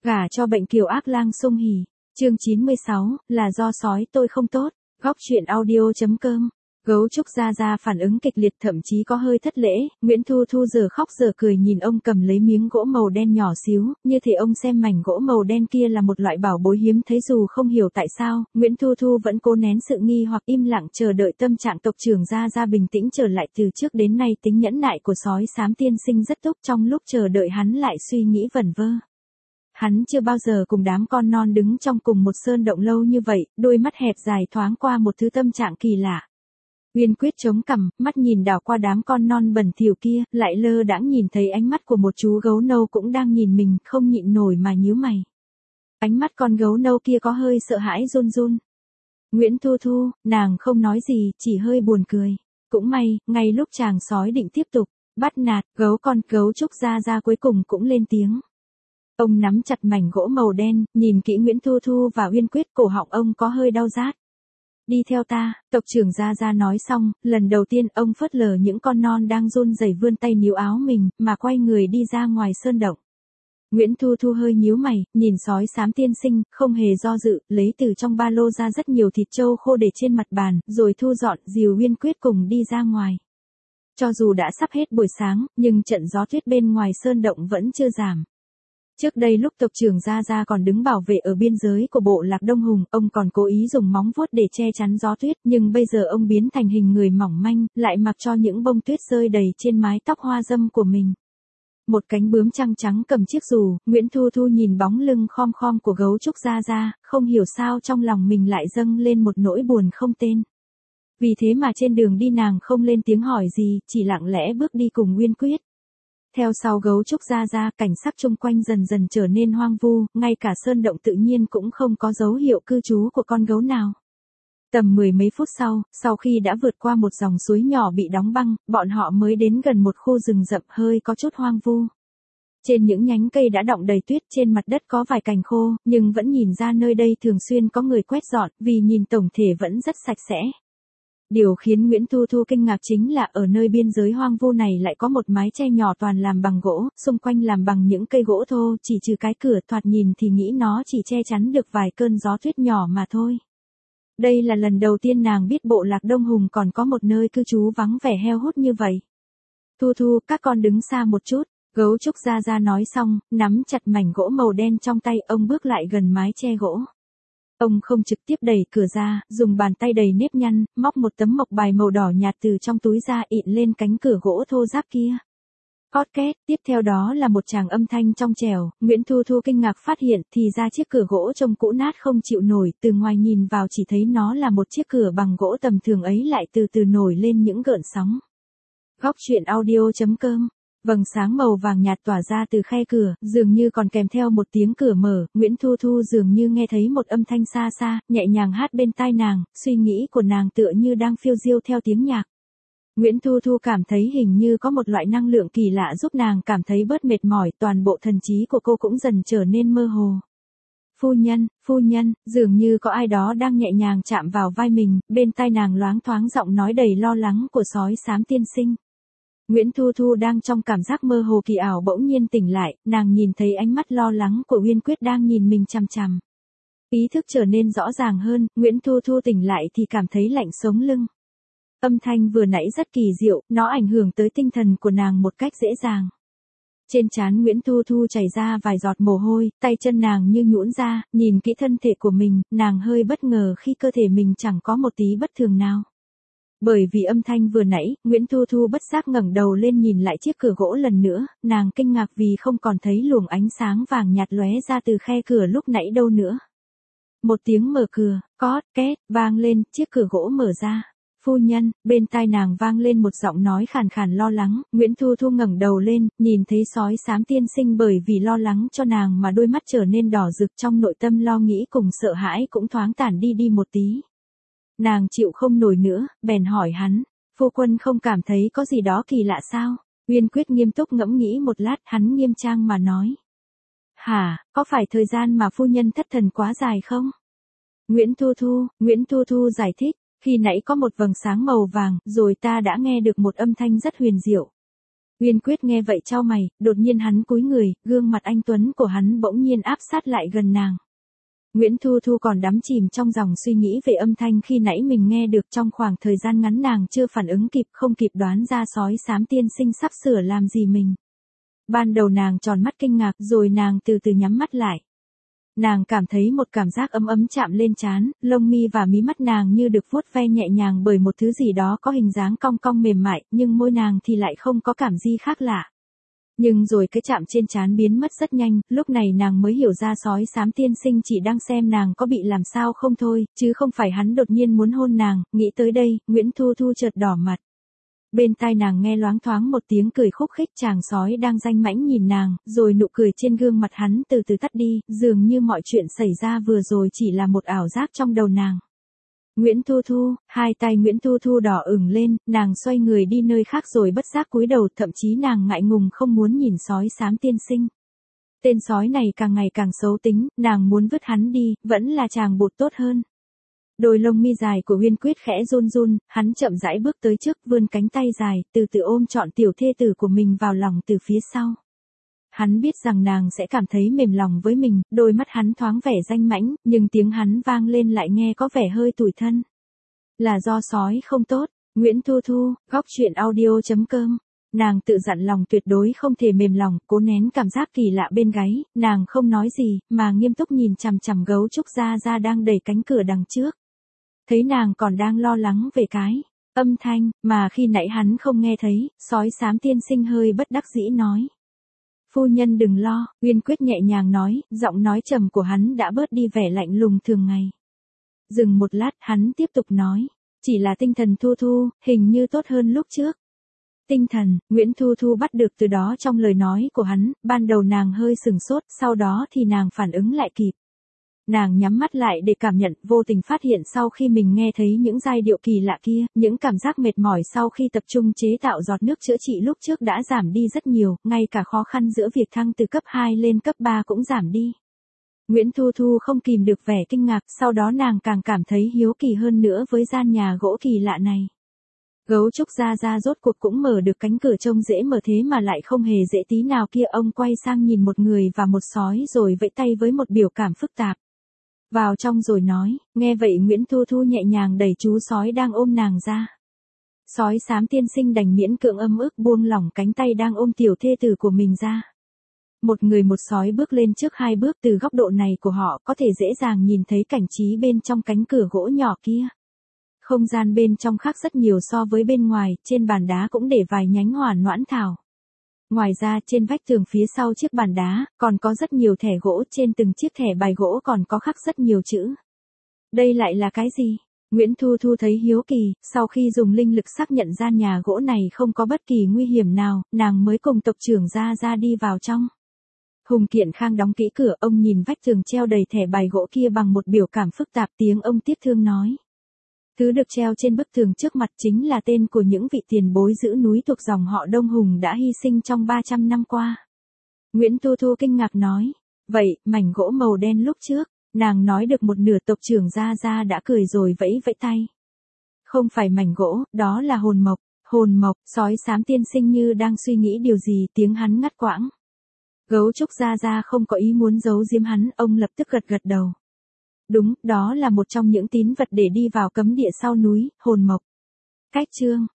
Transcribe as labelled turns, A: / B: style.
A: Gả cho bệnh kiều ác lang sung hỉ. Chương 96, là do sói tôi không tốt. Góc truyện audio.com. Gấu trúc Gia Gia phản ứng kịch liệt, thậm chí có hơi thất lễ. Nguyễn Thu Thu giờ khóc giờ cười nhìn ông cầm lấy miếng gỗ màu đen nhỏ xíu, như thể ông xem mảnh gỗ màu đen kia là một loại bảo bối hiếm thấy. Dù không hiểu tại sao, Nguyễn Thu Thu vẫn cố nén sự nghi hoặc, im lặng chờ đợi tâm trạng tộc trưởng Gia Gia bình tĩnh trở lại. Từ trước đến nay tính nhẫn nại của sói xám tiên sinh rất tốt, trong lúc chờ đợi hắn lại suy nghĩ vẩn vơ. Hắn chưa bao giờ cùng đám con non đứng trong cùng một sơn động lâu như vậy, đôi mắt hẹp dài thoáng qua một thứ tâm trạng kỳ lạ. Uyên Quyết chống cằm, mắt nhìn đảo qua đám con non bẩn thỉu kia, lại lơ đãng nhìn thấy ánh mắt của một chú gấu nâu cũng đang nhìn mình, không nhịn nổi mà nhíu mày. Ánh mắt con gấu nâu kia có hơi sợ hãi run run. Nguyễn Thu Thu, nàng không nói gì, chỉ hơi buồn cười. Cũng may, ngay lúc chàng sói định tiếp tục bắt nạt gấu trúc Gia Gia cuối cùng cũng lên tiếng. Ông nắm chặt mảnh gỗ màu đen, nhìn kỹ Nguyễn Thu Thu và Uyên Quyết, cổ họng ông có hơi đau rát. Đi theo ta, tộc trưởng Gia Gia nói xong, lần đầu tiên ông phớt lờ những con non đang run rẩy vươn tay níu áo mình, mà quay người đi ra ngoài sơn động. Nguyễn Thu Thu hơi nhíu mày, nhìn sói xám tiên sinh, không hề do dự, lấy từ trong ba lô ra rất nhiều thịt trâu khô để trên mặt bàn, rồi thu dọn, dìu Uyên Quyết cùng đi ra ngoài. Cho dù đã sắp hết buổi sáng, nhưng trận gió tuyết bên ngoài sơn động vẫn chưa giảm. Trước đây lúc tộc trưởng Gia Gia còn đứng bảo vệ ở biên giới của bộ lạc Đông Hùng, ông còn cố ý dùng móng vuốt để che chắn gió tuyết, nhưng bây giờ ông biến thành hình người mỏng manh, lại mặc cho những bông tuyết rơi đầy trên mái tóc hoa dâm của mình. Một cánh bướm trăng trắng cầm chiếc dù, Nguyễn Thu Thu nhìn bóng lưng khom khom của gấu trúc Gia Gia, không hiểu sao trong lòng mình lại dâng lên một nỗi buồn không tên. Vì thế mà trên đường đi nàng không lên tiếng hỏi gì, chỉ lặng lẽ bước đi cùng Uyên Quyết. Theo sau gấu trúc Gia Gia, cảnh sắc chung quanh dần dần trở nên hoang vu, ngay cả sơn động tự nhiên cũng không có dấu hiệu cư trú của con gấu nào. Tầm mười mấy phút sau khi đã vượt qua một dòng suối nhỏ bị đóng băng, bọn họ mới đến gần một khu rừng rậm hơi có chút hoang vu. Trên những nhánh cây đã đọng đầy tuyết, trên mặt đất có vài cành khô, nhưng vẫn nhìn ra nơi đây thường xuyên có người quét dọn, vì nhìn tổng thể vẫn rất sạch sẽ. Điều khiến Nguyễn Thu Thu kinh ngạc chính là ở nơi biên giới hoang vu này lại có một mái che nhỏ toàn làm bằng gỗ, xung quanh làm bằng những cây gỗ thô, chỉ trừ cái cửa, thoạt nhìn thì nghĩ nó chỉ che chắn được vài cơn gió tuyết nhỏ mà thôi. Đây là lần đầu tiên nàng biết bộ lạc Đông Hùng còn có một nơi cư trú vắng vẻ heo hút như vậy. Thu Thu, các con đứng xa một chút, gấu trúc Gia Gia nói xong, nắm chặt mảnh gỗ màu đen trong tay, ông bước lại gần mái che gỗ. Ông không trực tiếp đẩy cửa ra, dùng bàn tay đầy nếp nhăn, móc một tấm mộc bài màu đỏ nhạt từ trong túi ra, ịn lên cánh cửa gỗ thô ráp kia. Cót két, tiếp theo đó là một tràng âm thanh trong trẻo. Nguyễn Thu Thu kinh ngạc phát hiện thì ra chiếc cửa gỗ trông cũ nát không chịu nổi, từ ngoài nhìn vào chỉ thấy nó là một chiếc cửa bằng gỗ tầm thường ấy lại từ từ nổi lên những gợn sóng. Góc truyện audio.com. Vầng sáng màu vàng nhạt tỏa ra từ khe cửa, dường như còn kèm theo một tiếng cửa mở. Nguyễn Thu Thu dường như nghe thấy một âm thanh xa xa, nhẹ nhàng hát bên tai nàng, suy nghĩ của nàng tựa như đang phiêu diêu theo tiếng nhạc. Nguyễn Thu Thu cảm thấy hình như có một loại năng lượng kỳ lạ giúp nàng cảm thấy bớt mệt mỏi, toàn bộ thần trí của cô cũng dần trở nên mơ hồ. Phu nhân, dường như có ai đó đang nhẹ nhàng chạm vào vai mình, bên tai nàng loáng thoáng giọng nói đầy lo lắng của sói xám tiên sinh. Nguyễn Thu Thu đang trong cảm giác mơ hồ kỳ ảo bỗng nhiên tỉnh lại, nàng nhìn thấy ánh mắt lo lắng của Uyên Quyết đang nhìn mình chằm chằm. Ý thức trở nên rõ ràng hơn, Nguyễn Thu Thu tỉnh lại thì cảm thấy lạnh sống lưng. Âm thanh vừa nãy rất kỳ diệu, nó ảnh hưởng tới tinh thần của nàng một cách dễ dàng. Trên trán Nguyễn Thu Thu chảy ra vài giọt mồ hôi, tay chân nàng như nhũn ra, nhìn kỹ thân thể của mình, nàng hơi bất ngờ khi cơ thể mình chẳng có một tí bất thường nào. Bởi vì âm thanh vừa nãy, Nguyễn Thu Thu bất giác ngẩng đầu lên nhìn lại chiếc cửa gỗ lần nữa, nàng kinh ngạc vì không còn thấy luồng ánh sáng vàng nhạt lóe ra từ khe cửa lúc nãy đâu nữa. Một tiếng mở cửa, cót két, vang lên, chiếc cửa gỗ mở ra. Phu nhân, bên tai nàng vang lên một giọng nói khàn khàn lo lắng. Nguyễn Thu Thu ngẩng đầu lên, nhìn thấy sói xám tiên sinh bởi vì lo lắng cho nàng mà đôi mắt trở nên đỏ rực, trong nội tâm lo nghĩ cùng sợ hãi cũng thoáng tản đi một tí. Nàng chịu không nổi nữa, bèn hỏi hắn, phu quân không cảm thấy có gì đó kỳ lạ sao? Uyên Quyết nghiêm túc ngẫm nghĩ một lát, hắn nghiêm trang mà nói. Hả, có phải thời gian mà phu nhân thất thần quá dài không? Nguyễn Thu Thu giải thích, khi nãy có một vầng sáng màu vàng, rồi ta đã nghe được một âm thanh rất huyền diệu. Uyên Quyết nghe vậy chau mày, đột nhiên hắn cúi người, gương mặt anh tuấn của hắn bỗng nhiên áp sát lại gần nàng. Nguyễn Thu Thu còn đắm chìm trong dòng suy nghĩ về âm thanh khi nãy mình nghe được, trong khoảng thời gian ngắn nàng chưa phản ứng kịp, không kịp đoán ra sói xám tiên sinh sắp sửa làm gì mình. Ban đầu nàng tròn mắt kinh ngạc, rồi nàng từ từ nhắm mắt lại. Nàng cảm thấy một cảm giác ấm ấm chạm lên trán, lông mi và mí mắt nàng như được vuốt ve nhẹ nhàng bởi một thứ gì đó có hình dáng cong cong mềm mại, nhưng môi nàng thì lại không có cảm gì khác lạ. Nhưng rồi cái chạm trên trán biến mất rất nhanh, lúc này nàng mới hiểu ra sói xám tiên sinh chỉ đang xem nàng có bị làm sao không thôi, chứ không phải hắn đột nhiên muốn hôn nàng. Nghĩ tới đây, Nguyễn Thu Thu chợt đỏ mặt. Bên tai nàng nghe loáng thoáng một tiếng cười khúc khích, chàng sói đang danh mãnh nhìn nàng, rồi nụ cười trên gương mặt hắn từ từ tắt đi, dường như mọi chuyện xảy ra vừa rồi chỉ là một ảo giác trong đầu nàng. Nguyễn Thu Thu, hai tay Nguyễn Thu Thu đỏ ửng lên, nàng xoay người đi nơi khác rồi bất giác cúi đầu, thậm chí nàng ngại ngùng không muốn nhìn sói xám tiên sinh. Tên sói này càng ngày càng xấu tính, nàng muốn vứt hắn đi, vẫn là chàng bột tốt hơn. Đôi lông mi dài của Uyên Quyết khẽ run run, hắn chậm rãi bước tới trước, vươn cánh tay dài, từ từ ôm trọn tiểu thê tử của mình vào lòng từ phía sau. Hắn biết rằng nàng sẽ cảm thấy mềm lòng với mình, đôi mắt hắn thoáng vẻ danh mãnh, nhưng tiếng hắn vang lên lại nghe có vẻ hơi tủi thân. Là do sói không tốt. Nguyễn Thu Thu, góc truyện audio.com. Nàng tự dặn lòng tuyệt đối không thể mềm lòng, cố nén cảm giác kỳ lạ bên gáy, nàng không nói gì, mà nghiêm túc nhìn chằm chằm Gấu Trúc Gia Gia đang đẩy cánh cửa đằng trước. Thấy nàng còn đang lo lắng về cái âm thanh mà khi nãy hắn không nghe thấy, sói xám tiên sinh hơi bất đắc dĩ nói. Phu nhân đừng lo, Uyên Quyết nhẹ nhàng nói, giọng nói trầm của hắn đã bớt đi vẻ lạnh lùng thường ngày. Dừng một lát, hắn tiếp tục nói, chỉ là tinh thần Thu Thu, hình như tốt hơn lúc trước. Tinh thần, Nguyễn Thu Thu bắt được từ đó trong lời nói của hắn, ban đầu nàng hơi sừng sốt, sau đó thì nàng phản ứng lại kịp. Nàng nhắm mắt lại để cảm nhận, vô tình phát hiện sau khi mình nghe thấy những giai điệu kỳ lạ kia, những cảm giác mệt mỏi sau khi tập trung chế tạo giọt nước chữa trị lúc trước đã giảm đi rất nhiều, ngay cả khó khăn giữa việc thăng từ cấp 2 lên cấp 3 cũng giảm đi. Nguyễn Thu Thu không kìm được vẻ kinh ngạc, sau đó nàng càng cảm thấy hiếu kỳ hơn nữa với gian nhà gỗ kỳ lạ này. Gấu Trúc Gia Gia rốt cuộc cũng mở được cánh cửa trông dễ mở thế mà lại không hề dễ tí nào kia, ông quay sang nhìn một người và một sói rồi vẫy tay với một biểu cảm phức tạp. Vào trong rồi nói, nghe vậy Nguyễn Thu Thu nhẹ nhàng đẩy chú sói đang ôm nàng ra. Sói xám tiên sinh đành miễn cưỡng ấm ức buông lỏng cánh tay đang ôm tiểu thê tử của mình ra. Một người một sói bước lên trước hai bước, từ góc độ này của họ có thể dễ dàng nhìn thấy cảnh trí bên trong cánh cửa gỗ nhỏ kia. Không gian bên trong khác rất nhiều so với bên ngoài, trên bàn đá cũng để vài nhánh hỏa noãn thảo. Ngoài ra trên vách tường phía sau chiếc bàn đá, còn có rất nhiều thẻ gỗ, trên từng chiếc thẻ bài gỗ còn có khắc rất nhiều chữ. Đây lại là cái gì? Nguyễn Thu Thu thấy hiếu kỳ, sau khi dùng linh lực xác nhận gian nhà gỗ này không có bất kỳ nguy hiểm nào, nàng mới cùng tộc trưởng Gia Gia đi vào trong. Hùng Kiện Khang đóng kỹ cửa, ông nhìn vách tường treo đầy thẻ bài gỗ kia bằng một biểu cảm phức tạp, tiếng ông tiếc thương nói. Thứ được treo trên bức tường trước mặt chính là tên của những vị tiền bối giữ núi thuộc dòng họ Đông Hùng đã hy sinh trong 300 năm qua. Nguyễn Thu Thu kinh ngạc nói, vậy, mảnh gỗ màu đen lúc trước, nàng nói được một nửa, tộc trưởng Gia Gia đã cười rồi vẫy vẫy tay. Không phải mảnh gỗ, đó là hồn mộc. Hồn mộc, sói xám tiên sinh như đang suy nghĩ điều gì, tiếng hắn ngắt quãng. Gấu Trúc Gia Gia không có ý muốn giấu giếm hắn, ông lập tức gật gật đầu. Đúng, đó là một trong những tín vật để đi vào cấm địa sau núi, hồn mộc. Cách chương